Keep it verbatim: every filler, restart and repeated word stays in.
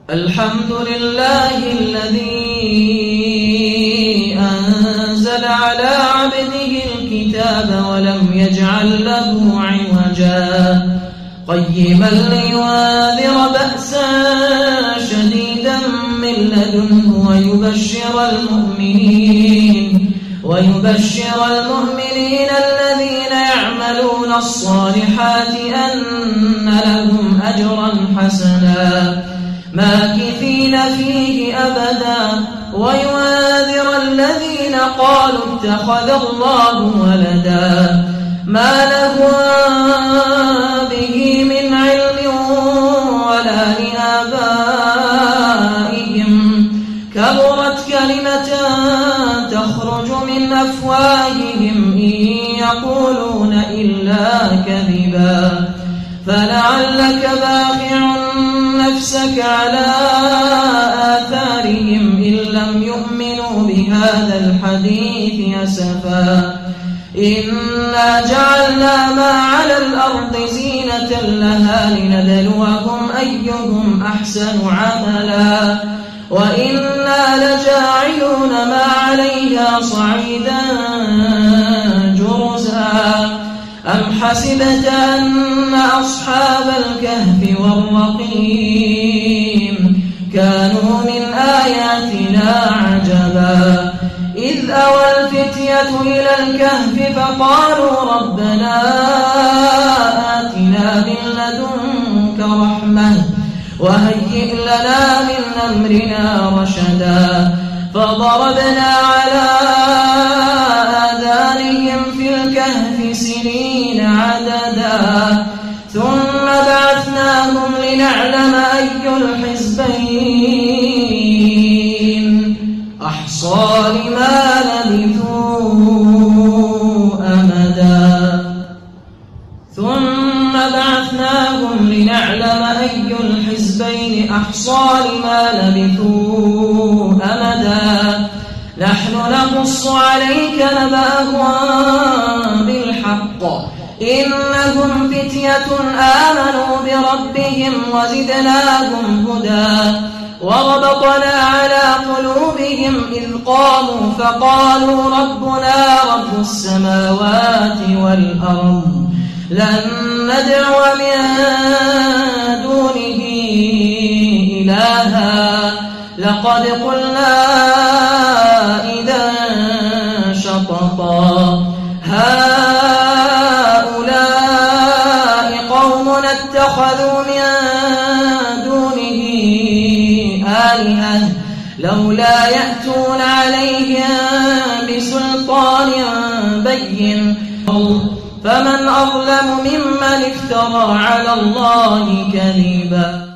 الحمد لله الذي أنزل على عبده الكتاب ولم يجعل له عوجا قيما لينذر بأسا شديدا من لدنه ويبشر المؤمنين ويبشر المؤمنين الذين يعملون الصالحات أن لهم أجرا حسنا ماكثين فيه أبدا وينذر الذين قالوا اتخذ الله ولدا ما لهم به من علم ولا لآبائهم كبرت كلمة تخرج من أفواههم إن يقولون إلا كذبا فلعلك باخع نفسك على آثارهم إن لم يؤمنوا بهذا الحديث أسفا إنا جعلنا ما على الأرض زينة لها لنبلوهم أيهم أحسن عملا وإنا لجاعلون ما عليها صعيدا جرزا أم حسبت أن أصحاب الكهف والرقيم كانوا من آياتنا عجبا إذ أوى الفتية إلى الكهف فقالوا ربنا آتنا من لدنك رحمة وهيئ لنا من أمرنا رشدا فضربنا على آذانهم في الكهف سنين عددا ثم بعثناهم لنعلم أي الحزبين أحصى لما لبثوا أمدا ثم بعثناهم لنعلم أي الحزبين أحصى لما لبثوا أمدا نحن نقص عليك نبأهم بالحق إنهم فتية آمنوا بربهم وزدناهم هدى وربطنا على قلوبهم إذ قاموا فقالوا ربنا رب السماوات والأرض لن ندعو من دونه إلها لقد قلنا إذا شططا هؤلاء قوم اتخذوا من دونه آلهة لولا يأتون عليهم بسلطان بين فمن أظلم ممن افترى على الله كذبا.